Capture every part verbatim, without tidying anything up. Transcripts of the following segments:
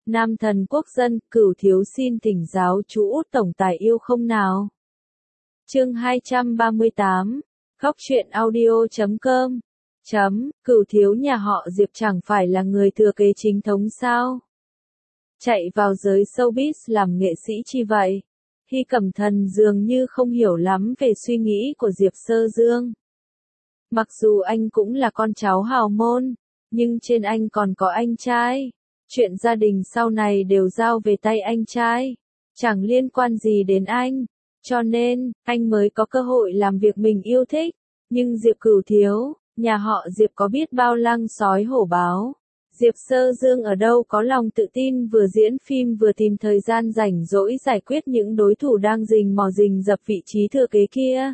Nam thần quốc dân, Cửu thiếu xin thỉnh giáo chú Út tổng tài yêu không nào. Chương hai trăm ba mươi tám, Góc truyện audio chấm com. Chấm, Cửu thiếu nhà họ Diệp chẳng phải là người thừa kế chính thống sao? Chạy vào giới showbiz làm nghệ sĩ chi vậy? Hy Cẩm Thần dường như không hiểu lắm về suy nghĩ của Diệp Sơ Dương. Mặc dù anh cũng là con cháu hào môn, nhưng trên anh còn có anh trai. Chuyện gia đình sau này đều giao về tay anh trai, chẳng liên quan gì đến anh. Cho nên, anh mới có cơ hội làm việc mình yêu thích. Nhưng Diệp Cửu thiếu, nhà họ Diệp có biết bao lăng sói hổ báo. Diệp Sơ Dương ở đâu có lòng tự tin vừa diễn phim vừa tìm thời gian rảnh rỗi giải quyết những đối thủ đang rình mò rình rập vị trí thừa kế kia.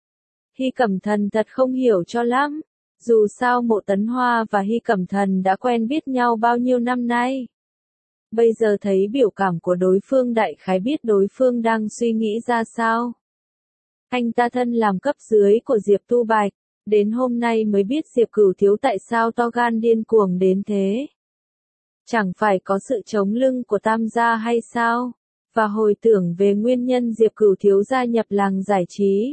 Hy Cẩm Thần thật không hiểu cho lắm. Dù sao Mộ Tấn Hoa và Hy Cẩm Thần đã quen biết nhau bao nhiêu năm nay. Bây giờ thấy biểu cảm của đối phương đại khái biết đối phương đang suy nghĩ ra sao. Anh ta thân làm cấp dưới của Diệp Tu Bạch, đến hôm nay mới biết Diệp Cửu thiếu tại sao to gan điên cuồng đến thế. Chẳng phải có sự chống lưng của Tam gia hay sao? Và hồi tưởng về nguyên nhân Diệp Cửu thiếu gia nhập làng giải trí.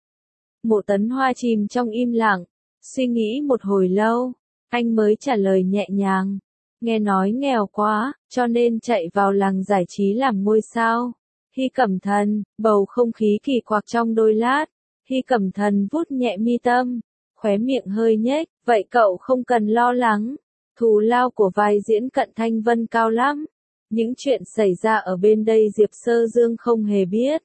Mộ Tấn Hoa chìm trong im lặng, suy nghĩ một hồi lâu, anh mới trả lời nhẹ nhàng. Nghe nói nghèo quá, cho nên chạy vào làng giải trí làm ngôi sao. Hy Cẩm Thần, bầu không khí kỳ quặc trong đôi lát. Hy Cẩm Thần vuốt nhẹ mi tâm, khóe miệng hơi nhếch, vậy cậu không cần lo lắng. Thù lao của vai diễn Cận Thanh Vân cao lắm. Những chuyện xảy ra ở bên đây Diệp Sơ Dương không hề biết.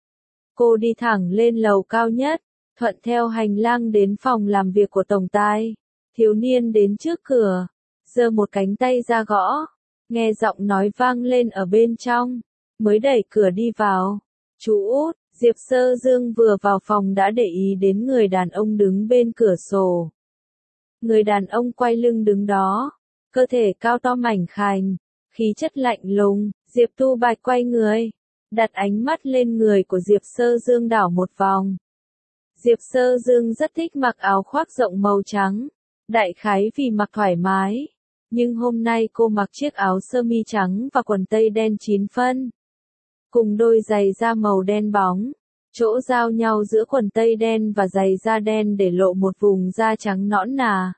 Cô đi thẳng lên lầu cao nhất, thuận theo hành lang đến phòng làm việc của tổng tài. Thiếu niên đến trước cửa, giơ một cánh tay ra gõ, nghe giọng nói vang lên ở bên trong, mới đẩy cửa đi vào. Chú Út, Diệp Sơ Dương vừa vào phòng đã để ý đến người đàn ông đứng bên cửa sổ. Người đàn ông quay lưng đứng đó, cơ thể cao to mảnh khảnh, khí chất lạnh lùng. Diệp Tu Bạch quay người, đặt ánh mắt lên người của Diệp Sơ Dương đảo một vòng. Diệp Sơ Dương rất thích mặc áo khoác rộng màu trắng, đại khái vì mặc thoải mái. Nhưng hôm nay cô mặc chiếc áo sơ mi trắng và quần tây đen chín phân. Cùng đôi giày da màu đen bóng, chỗ giao nhau giữa quần tây đen và giày da đen để lộ một vùng da trắng nõn nà.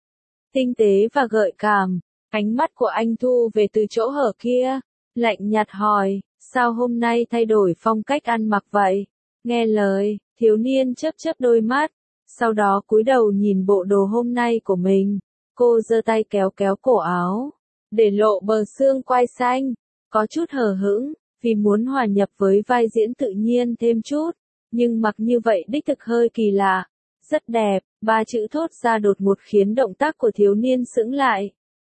Tinh tế và gợi cảm, ánh mắt của anh thu về từ chỗ hở kia, lạnh nhạt hỏi, sao hôm nay thay đổi phong cách ăn mặc vậy? Nghe lời, thiếu niên chớp chớp đôi mắt, sau đó cúi đầu nhìn bộ đồ hôm nay của mình. Cô giơ tay kéo kéo cổ áo, để lộ bờ xương quai xanh, có chút hờ hững, vì muốn hòa nhập với vai diễn tự nhiên thêm chút, nhưng mặc như vậy đích thực hơi kỳ lạ. Rất đẹp, ba chữ thốt ra đột ngột khiến động tác của thiếu niên sững lại.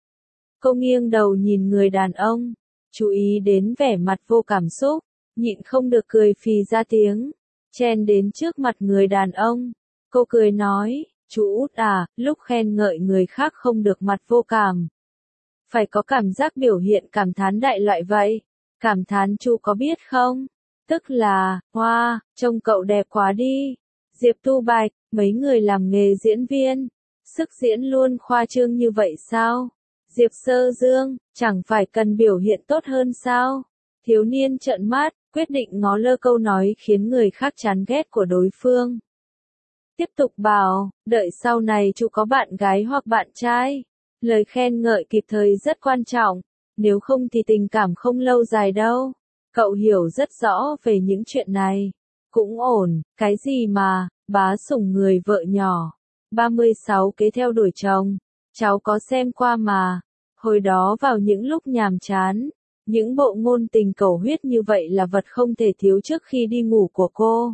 Cô nghiêng đầu nhìn người đàn ông, chú ý đến vẻ mặt vô cảm xúc, nhịn không được cười phì ra tiếng, chen đến trước mặt người đàn ông. Cô cười nói, chú Út à, lúc khen ngợi người khác không được mặt vô cảm. Phải có cảm giác biểu hiện cảm thán đại loại vậy. Cảm thán chú có biết không? Tức là, hoa, wow, trông cậu đẹp quá đi. Diệp Tu Bạch, mấy người làm nghề diễn viên, sức diễn luôn khoa trương như vậy sao? Diệp Sơ Dương, chẳng phải cần biểu hiện tốt hơn sao? Thiếu niên trợn mắt, quyết định ngó lơ câu nói khiến người khác chán ghét của đối phương. Tiếp tục bảo, đợi sau này chú có bạn gái hoặc bạn trai. Lời khen ngợi kịp thời rất quan trọng, nếu không thì tình cảm không lâu dài đâu. Cậu hiểu rất rõ về những chuyện này. Cũng ổn, cái gì mà, bá sủng người vợ nhỏ. ba mươi sáu kế theo đuổi chồng, cháu có xem qua mà. Hồi đó vào những lúc nhàm chán, những bộ ngôn tình cầu huyết như vậy là vật không thể thiếu trước khi đi ngủ của cô.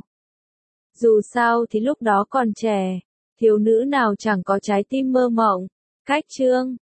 Dù sao thì lúc đó còn trẻ, thiếu nữ nào chẳng có trái tim mơ mộng. Cách chương,